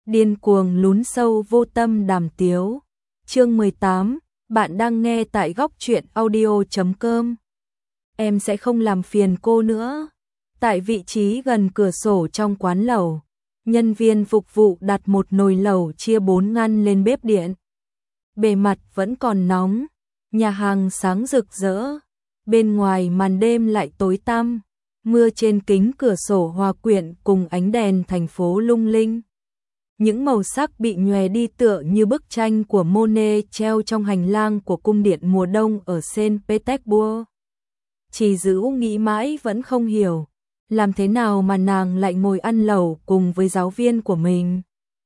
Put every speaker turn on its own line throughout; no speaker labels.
Điên cuồng lún sâu vô tâm đàm tiếu. Chương 18, bạn đang nghe tại góc truyện audio.com. Em sẽ không làm phiền cô nữa. Tại vị trí gần cửa sổ trong quán lẩu, nhân viên phục vụ đặt một nồi lẩu chia 4 ngăn lên bếp điện. Bề mặt vẫn còn nóng, nhà hàng sáng rực rỡ, bên ngoài màn đêm lại tối tăm, mưa trên kính cửa sổ hòa quyện cùng ánh đèn thành phố lung linh. Những màu sắc bị nhòe đi tựa như bức tranh của Monet treo trong hành lang của cung điện mùa đông ở Saint Petersburg. Chỉ Dữ nghĩ mãi vẫn không hiểu, làm thế nào mà nàng lại ngồi ăn lẩu cùng với giáo viên của mình.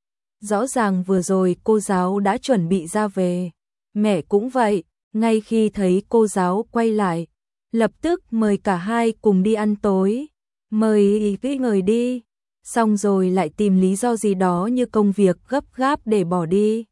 Rõ ràng vừa rồi cô giáo đã chuẩn bị ra về, mẹ cũng vậy, ngay khi thấy cô giáo quay lại, lập tức mời cả hai cùng đi ăn tối, mời cái người đi. Xong rồi lại tìm lý do gì đó như công việc gấp gáp để bỏ đi.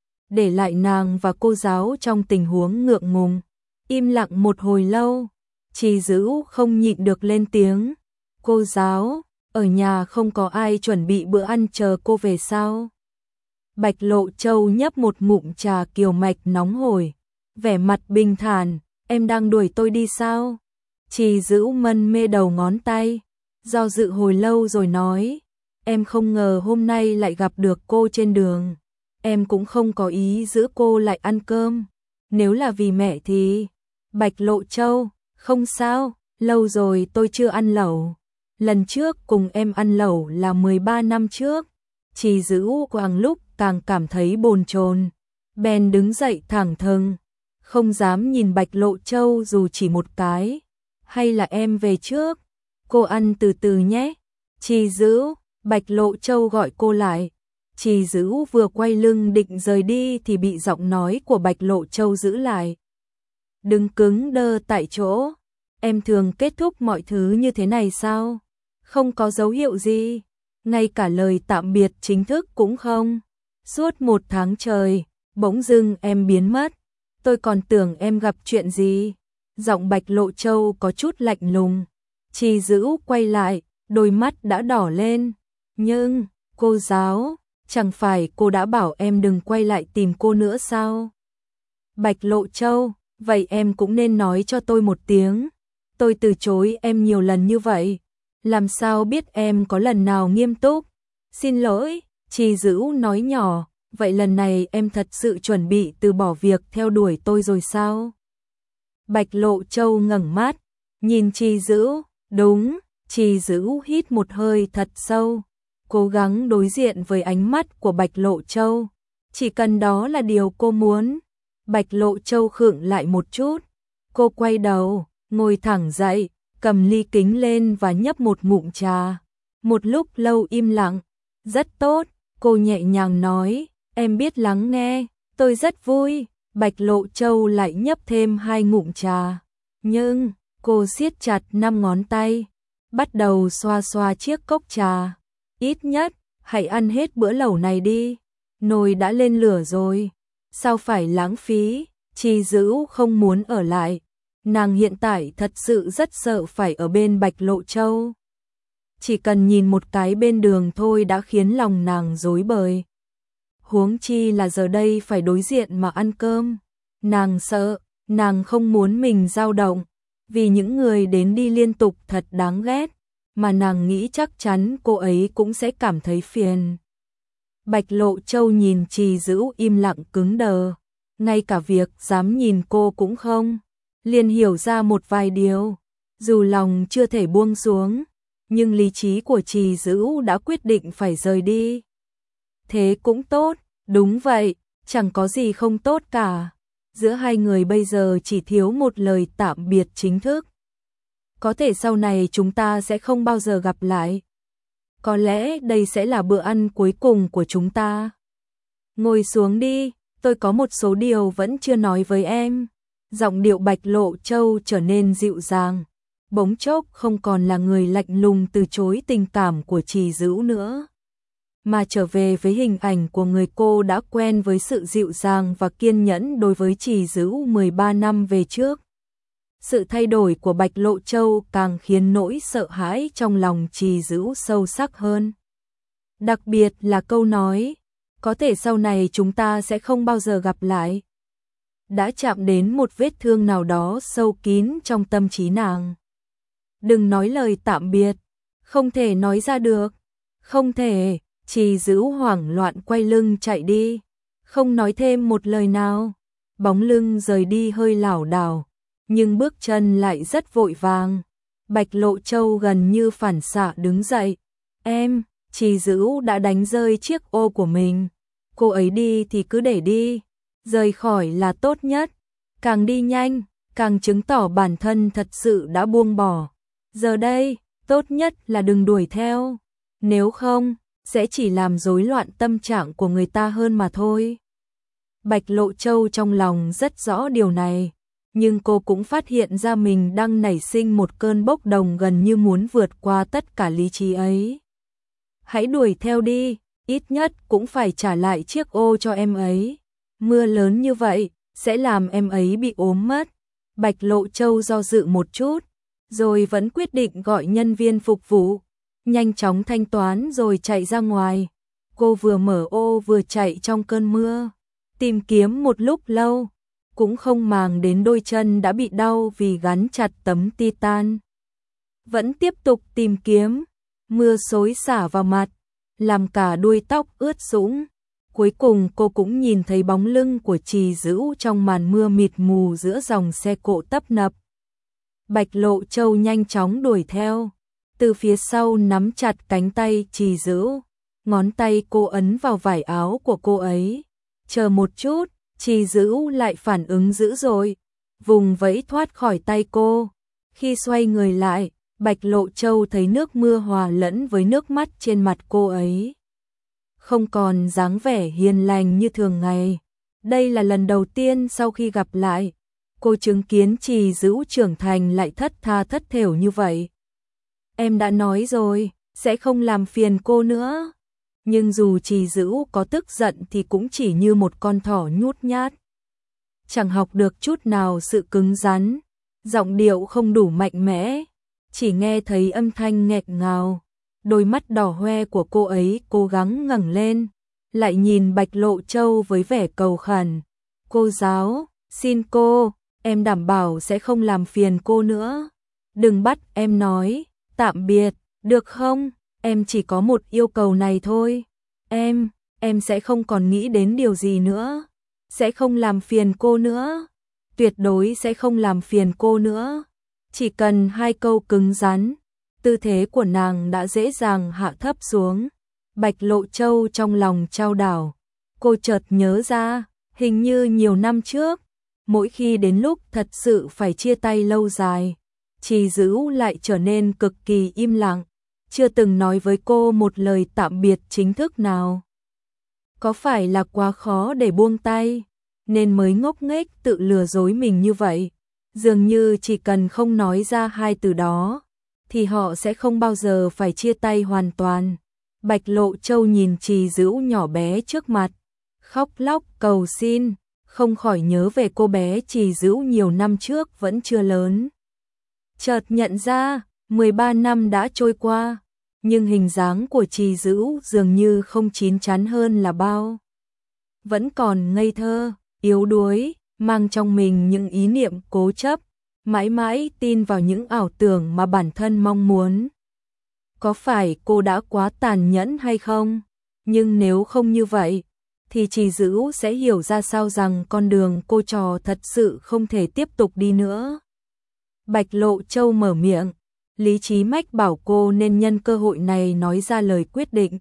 Để lại nàng và cô giáo trong tình huống ngượng ngùng, im lặng một hồi lâu. Chỉ Dữ không nhịn được lên tiếng. Cô giáo, ở nhà không có ai chuẩn bị bữa ăn chờ cô về sao? Bạch Lộ Châu nhấp một ngụm trà kiều mạch nóng hổi, vẻ mặt bình thản, em đang đuổi tôi đi sao? Chỉ Dữ mân mê đầu ngón tay, do dự hồi lâu rồi nói, em không ngờ hôm nay lại gặp được cô trên đường, em cũng không có ý giữ cô lại ăn cơm, nếu là vì mẹ thì... Bạch Lộ Châu, không sao, lâu rồi tôi chưa ăn lẩu, lần trước cùng em ăn lẩu là 13 năm trước. Chỉ Dữ càng lúc càng cảm thấy bồn chồn, bèn đứng dậy thẳng thừng, không dám nhìn Bạch Lộ Châu dù chỉ một cái, hay là em về trước? Cô ăn từ từ nhé. Chỉ Dữ, Bạch Lộ Châu gọi cô lại. Chỉ Dữ vừa quay lưng định rời đi thì bị giọng nói của Bạch Lộ Châu giữ lại. Đừng cứng đơ tại chỗ, em thường kết thúc mọi thứ như thế này sao? Không có dấu hiệu gì, ngay cả lời tạm biệt chính thức cũng không. Suốt 1 tháng trời, bỗng dưng em biến mất, tôi còn tưởng em gặp chuyện gì. Giọng Bạch Lộ Châu có chút lạnh lùng. Chỉ Dữ quay lại, đôi mắt đã đỏ lên. Nhưng, cô giáo, chẳng phải cô đã bảo em đừng quay lại tìm cô nữa sao? Bạch Lộ Châu, vậy em cũng nên nói cho tôi một tiếng. Tôi từ chối em nhiều lần như vậy, làm sao biết em có lần nào nghiêm túc? Xin lỗi, Chỉ Dữ nói nhỏ, vậy lần này em thật sự chuẩn bị từ bỏ việc theo đuổi tôi rồi sao? Bạch Lộ Châu ngẩng mắt, nhìn Chỉ Dữ. Đúng, Chỉ Dữ hít một hơi thật sâu, cố gắng đối diện với ánh mắt của Bạch Lộ Châu. Chỉ cần đó là điều cô muốn. Bạch Lộ Châu khựng lại một chút, cô quay đầu, ngồi thẳng dậy, cầm ly kính lên và nhấp một ngụm trà. Một lúc lâu im lặng, rất tốt, cô nhẹ nhàng nói, em biết lắng nghe, tôi rất vui. Bạch Lộ Châu lại nhấp thêm 2 ngụm trà, nhưng... Cô siết chặt 5 ngón tay, bắt đầu xoa xoa chiếc cốc trà. Ít nhất, hãy ăn hết bữa lẩu này đi. Nồi đã lên lửa rồi, sao phải lãng phí? Chỉ Dữ không muốn ở lại. Nàng hiện tại thật sự rất sợ phải ở bên Bạch Lộ Châu. Chỉ cần nhìn một cái bên đường thôi đã khiến lòng nàng rối bời. Huống chi là giờ đây phải đối diện mà ăn cơm. Nàng sợ, nàng không muốn mình dao động. Vì những người đến đi liên tục thật đáng ghét, mà nàng nghĩ chắc chắn cô ấy cũng sẽ cảm thấy phiền. Bạch Lộ Châu nhìn Chỉ Dữ im lặng cứng đờ, ngay cả việc dám nhìn cô cũng không, liền hiểu ra một vài điều. Dù lòng chưa thể buông xuống, nhưng lý trí của Chỉ Dữ đã quyết định phải rời đi. Thế cũng tốt, đúng vậy, chẳng có gì không tốt cả. Giữa hai người bây giờ chỉ thiếu một lời tạm biệt chính thức. Có thể sau này chúng ta sẽ không bao giờ gặp lại. Có lẽ đây sẽ là bữa ăn cuối cùng của chúng ta. Ngồi xuống đi, tôi có một số điều vẫn chưa nói với em. Giọng điệu Bạch Lộ Châu trở nên dịu dàng. Bỗng chốc không còn là người lạnh lùng từ chối tình cảm của Chỉ Dữ nữa, mà trở về với hình ảnh của người cô đã quen với sự dịu dàng và kiên nhẫn đối với Chỉ Dữ 13 năm về trước. Sự thay đổi của Bạch Lộ Châu càng khiến nỗi sợ hãi trong lòng Chỉ Dữ sâu sắc hơn. Đặc biệt là câu nói, có thể sau này chúng ta sẽ không bao giờ gặp lại. Đã chạm đến một vết thương nào đó sâu kín trong tâm trí nàng. Đừng nói lời tạm biệt, không thể nói ra được, không thể. Trì Dữ hoảng loạn quay lưng chạy đi, không nói thêm một lời nào. Bóng lưng rời đi hơi lảo đảo, nhưng bước chân lại rất vội vàng. Bạch Lộ Châu gần như phản xạ đứng dậy. Em, Trì Dữ đã đánh rơi chiếc ô của mình. Cô ấy đi thì cứ để đi, rời khỏi là tốt nhất. Càng đi nhanh, càng chứng tỏ bản thân thật sự đã buông bỏ. Giờ đây, tốt nhất là đừng đuổi theo. Nếu không, sẽ chỉ làm rối loạn tâm trạng của người ta hơn mà thôi. Bạch Lộ Châu trong lòng rất rõ điều này, nhưng cô cũng phát hiện ra mình đang nảy sinh một cơn bốc đồng gần như muốn vượt qua tất cả lý trí ấy. Hãy đuổi theo đi, ít nhất cũng phải trả lại chiếc ô cho em ấy. Mưa lớn như vậy, sẽ làm em ấy bị ốm mất. Bạch Lộ Châu do dự một chút, rồi vẫn quyết định gọi nhân viên phục vụ, nhanh chóng thanh toán rồi chạy ra ngoài. Cô vừa mở ô vừa chạy trong cơn mưa, tìm kiếm một lúc lâu, cũng không màng đến đôi chân đã bị đau vì gắn chặt tấm titan. Vẫn tiếp tục tìm kiếm, mưa xối xả vào mặt, làm cả đuôi tóc ướt sũng. Cuối cùng cô cũng nhìn thấy bóng lưng của Trì Dữ trong màn mưa mịt mù giữa dòng xe cộ tấp nập. Bạch Lộ Châu nhanh chóng đuổi theo, từ phía sau nắm chặt cánh tay Trì Dữ, ngón tay cô ấn vào vải áo của cô ấy. Chờ một chút, Trì Dữ lại phản ứng dữ dội, vùng vẫy thoát khỏi tay cô. Khi xoay người lại, Bạch Lộ Châu thấy nước mưa hòa lẫn với nước mắt trên mặt cô ấy, không còn dáng vẻ hiền lành như thường ngày. Đây là lần đầu tiên sau khi gặp lại, cô chứng kiến Trì Dữ trưởng thành lại thất tha thất thểu như vậy. Em đã nói rồi, sẽ không làm phiền cô nữa. Nhưng dù Trì Dữ có tức giận thì cũng chỉ như một con thỏ nhút nhát, chẳng học được chút nào sự cứng rắn, giọng điệu không đủ mạnh mẽ, chỉ nghe thấy âm thanh nghẹt ngào. Đôi mắt đỏ hoe của cô ấy cố gắng ngẩng lên, lại nhìn Bạch Lộ Châu với vẻ cầu khẩn. Cô giáo, xin cô, em đảm bảo sẽ không làm phiền cô nữa. Đừng bắt em nói tạm biệt, được không? Em chỉ có một yêu cầu này thôi. Em sẽ không còn nghĩ đến điều gì nữa. Sẽ không làm phiền cô nữa. Tuyệt đối sẽ không làm phiền cô nữa. Chỉ cần 2 câu cứng rắn. Tư thế của nàng đã dễ dàng hạ thấp xuống. Bạch Lộ Châu trong lòng chao đảo. Cô chợt nhớ ra, hình như nhiều năm trước, mỗi khi đến lúc thật sự phải chia tay lâu dài, Trì Dữ lại trở nên cực kỳ im lặng, chưa từng nói với cô một lời tạm biệt chính thức nào. Có phải là quá khó để buông tay, nên mới ngốc nghếch tự lừa dối mình như vậy? Dường như chỉ cần không nói ra 2 từ đó, thì họ sẽ không bao giờ phải chia tay hoàn toàn. Bạch Lộ Châu nhìn Trì Dữ nhỏ bé trước mặt, khóc lóc cầu xin, không khỏi nhớ về cô bé Trì Dữ nhiều năm trước vẫn chưa lớn. Chợt nhận ra, 13 năm đã trôi qua, nhưng hình dáng của Trì Dữ dường như không chín chắn hơn là bao. Vẫn còn ngây thơ, yếu đuối, mang trong mình những ý niệm cố chấp, mãi mãi tin vào những ảo tưởng mà bản thân mong muốn. Có phải cô đã quá tàn nhẫn hay không? Nhưng nếu không như vậy, thì Trì Dữ sẽ hiểu ra sao rằng con đường cô trò thật sự không thể tiếp tục đi nữa. Bạch Lộ Châu mở miệng, lý trí mách bảo cô nên nhân cơ hội này nói ra lời quyết định,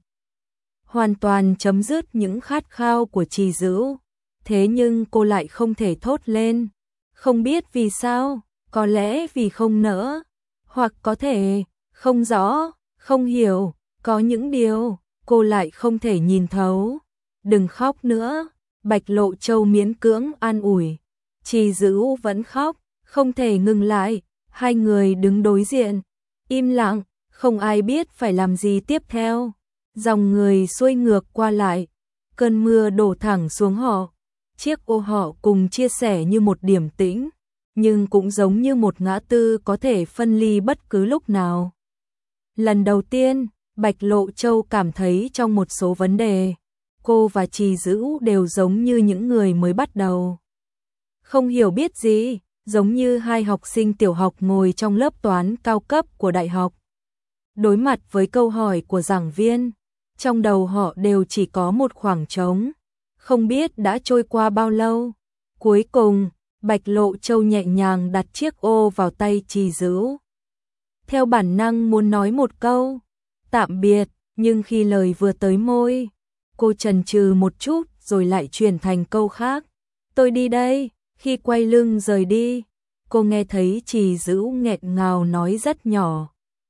hoàn toàn chấm dứt những khát khao của Trì Dữ. Thế nhưng cô lại không thể thốt lên, không biết vì sao, có lẽ vì không nỡ, hoặc có thể không rõ, không hiểu, có những điều cô lại không thể nhìn thấu. Đừng khóc nữa, Bạch Lộ Châu miễn cưỡng an ủi. Trì Dữ vẫn khóc, không thể ngừng lại. Hai người đứng đối diện, im lặng, không ai biết phải làm gì tiếp theo. Dòng người xuôi ngược qua lại, cơn mưa đổ thẳng xuống họ. Chiếc ô họ cùng chia sẻ như một điểm tĩnh, nhưng cũng giống như một ngã tư có thể phân ly bất cứ lúc nào. Lần đầu tiên, Bạch Lộ Châu cảm thấy trong một số vấn đề, cô và Trì Dữ đều giống như những người mới bắt đầu. Không hiểu biết gì, giống như hai học sinh tiểu học ngồi trong lớp toán cao cấp của đại học. Đối mặt với câu hỏi của giảng viên, trong đầu họ đều chỉ có một khoảng trống, không biết đã trôi qua bao lâu. Cuối cùng, Bạch Lộ Châu nhẹ nhàng đặt chiếc ô vào tay Trì Dữ. Theo bản năng muốn nói một câu tạm biệt, nhưng khi lời vừa tới môi, cô chần chừ một chút rồi lại chuyển thành câu khác. Tôi đi đây. Khi quay lưng rời đi, cô nghe thấy Trì Dữ nghẹn ngào nói rất nhỏ.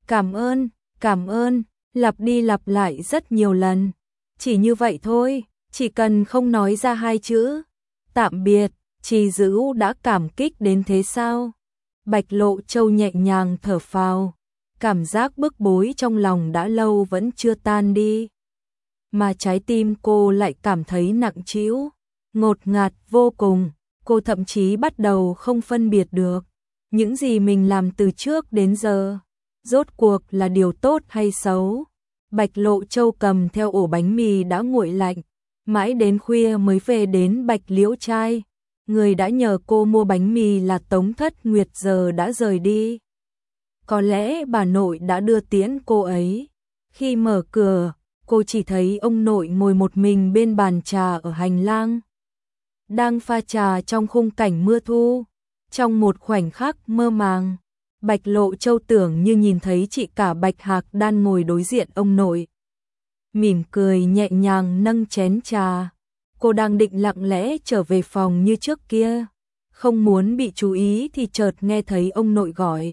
Cảm ơn, lặp đi lặp lại rất nhiều lần. Chỉ như vậy thôi, chỉ cần không nói ra hai chữ tạm biệt, Trì Dữ đã cảm kích đến thế sao? Bạch Lộ Châu nhẹ nhàng thở phào, cảm giác bức bối trong lòng đã lâu vẫn chưa tan đi. Mà trái tim cô lại cảm thấy nặng trĩu, ngột ngạt vô cùng. Cô thậm chí bắt đầu không phân biệt được những gì mình làm từ trước đến giờ, rốt cuộc là điều tốt hay xấu. Bạch Lộ Châu cầm theo ổ bánh mì đã nguội lạnh, mãi đến khuya mới về đến Bạch Liễu Trai. Người đã nhờ cô mua bánh mì là Tống Thất Nguyệt giờ đã rời đi. Có lẽ bà nội đã đưa tiễn cô ấy. Khi mở cửa, cô chỉ thấy ông nội ngồi một mình bên bàn trà ở hành lang, đang pha trà trong khung cảnh mưa thu. Trong một khoảnh khắc mơ màng, Bạch Lộ Châu tưởng như nhìn thấy chị cả Bạch Hạc đang ngồi đối diện ông nội. Mỉm cười nhẹ nhàng nâng chén trà. Cô đang định lặng lẽ trở về phòng như trước kia, không muốn bị chú ý thì chợt nghe thấy ông nội gọi.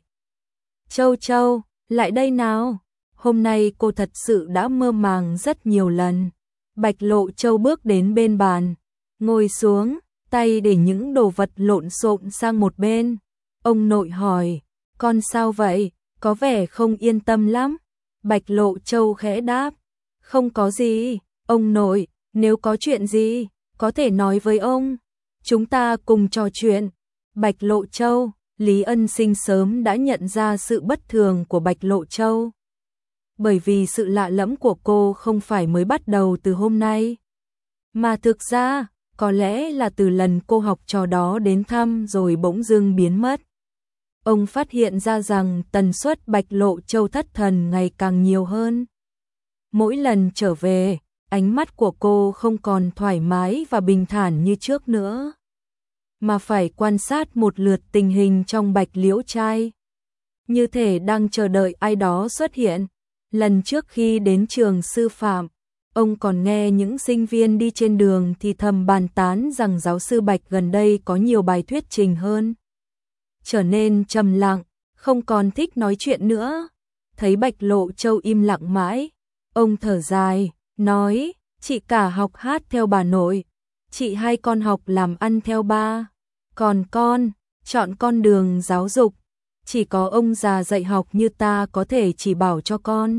Châu Châu, lại đây nào. Hôm nay cô thật sự đã mơ màng rất nhiều lần. Bạch Lộ Châu bước đến bên bàn, ngồi xuống, tay để những đồ vật lộn xộn sang một bên. Ông nội hỏi, con sao vậy, có vẻ không yên tâm lắm. Bạch Lộ Châu khẽ đáp, không có gì, ông nội, nếu có chuyện gì, có thể nói với ông, chúng ta cùng trò chuyện. Bạch Lộ Châu, Lý Ân Sinh sớm đã nhận ra sự bất thường của Bạch Lộ Châu. Bởi vì sự lạ lẫm của cô không phải mới bắt đầu từ hôm nay, mà thực ra, có lẽ là từ lần cô học trò đó đến thăm rồi bỗng dưng biến mất. Ông phát hiện ra rằng tần suất Bạch Lộ Châu thất thần ngày càng nhiều hơn. Mỗi lần trở về, ánh mắt của cô không còn thoải mái và bình thản như trước nữa, mà phải quan sát một lượt tình hình trong Bạch Liễu Trai, như thể đang chờ đợi ai đó xuất hiện. Lần trước khi đến trường sư phạm, ông còn nghe những sinh viên đi trên đường thì thầm bàn tán rằng giáo sư Bạch gần đây có nhiều bài thuyết trình hơn. Trở nên trầm lặng, không còn thích nói chuyện nữa. Thấy Bạch Lộ Châu im lặng mãi, ông thở dài, nói, chị cả học hát theo bà nội, chị hai con học làm ăn theo ba, còn con, chọn con đường giáo dục. Chỉ có ông già dạy học như ta có thể chỉ bảo cho con.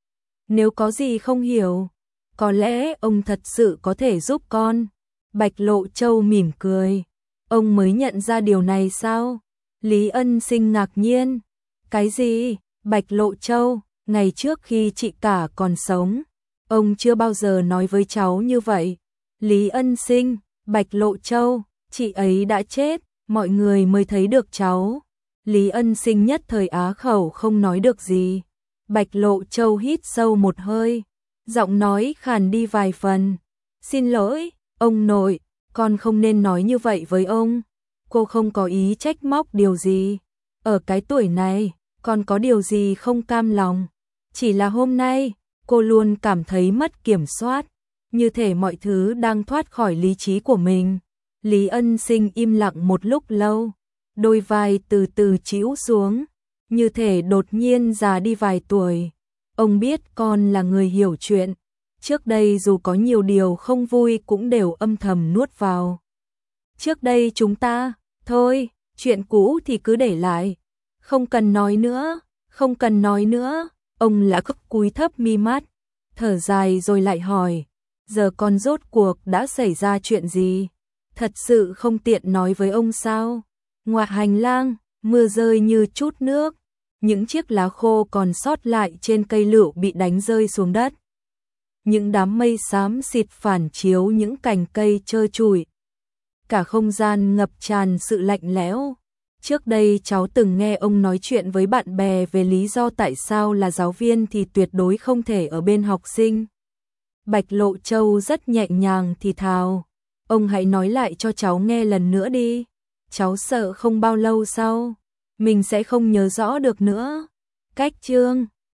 Nếu có gì không hiểu, có lẽ ông thật sự có thể giúp con. Bạch Lộ Châu mỉm cười. Ông mới nhận ra điều này sao? Lý Ân Sinh ngạc nhiên. Cái gì? Bạch Lộ Châu, ngày trước khi chị cả còn sống, ông chưa bao giờ nói với cháu như vậy. Lý Ân Sinh, Bạch Lộ Châu, chị ấy đã chết, mọi người mới thấy được cháu. Lý Ân Sinh nhất thời á khẩu không nói được gì. Bạch Lộ Châu hít sâu một hơi, giọng nói khàn đi vài phần. Xin lỗi, ông nội, con không nên nói như vậy với ông. Cô không có ý trách móc điều gì. Ở cái tuổi này, con có điều gì không cam lòng. Chỉ là hôm nay, cô luôn cảm thấy mất kiểm soát, như thể mọi thứ đang thoát khỏi lý trí của mình. Lý Ân Sinh im lặng một lúc lâu, đôi vai từ từ chĩu xuống, như thể đột nhiên già đi vài tuổi. Ông biết con là người hiểu chuyện, trước đây dù có nhiều điều không vui cũng đều âm thầm nuốt vào. Trước đây chúng ta, thôi, chuyện cũ thì cứ để lại, không cần nói nữa, không cần nói nữa. Ông lã cúi thấp mi mắt, thở dài rồi lại hỏi, giờ con rốt cuộc đã xảy ra chuyện gì? Thật sự không tiện nói với ông sao? Ngoài hành lang, mưa rơi như chút nước, những chiếc lá khô còn sót lại trên cây lựu bị đánh rơi xuống đất. Những đám mây xám xịt phản chiếu những cành cây trơ trụi. Cả không gian ngập tràn sự lạnh lẽo. Trước đây cháu từng nghe ông nói chuyện với bạn bè về lý do tại sao là giáo viên thì tuyệt đối không thể ở bên học sinh. Bạch Lộ Châu rất nhẹ nhàng thì thào. Ông hãy nói lại cho cháu nghe lần nữa đi. Cháu sợ không bao lâu sau, mình sẽ không nhớ rõ được nữa. Cách chương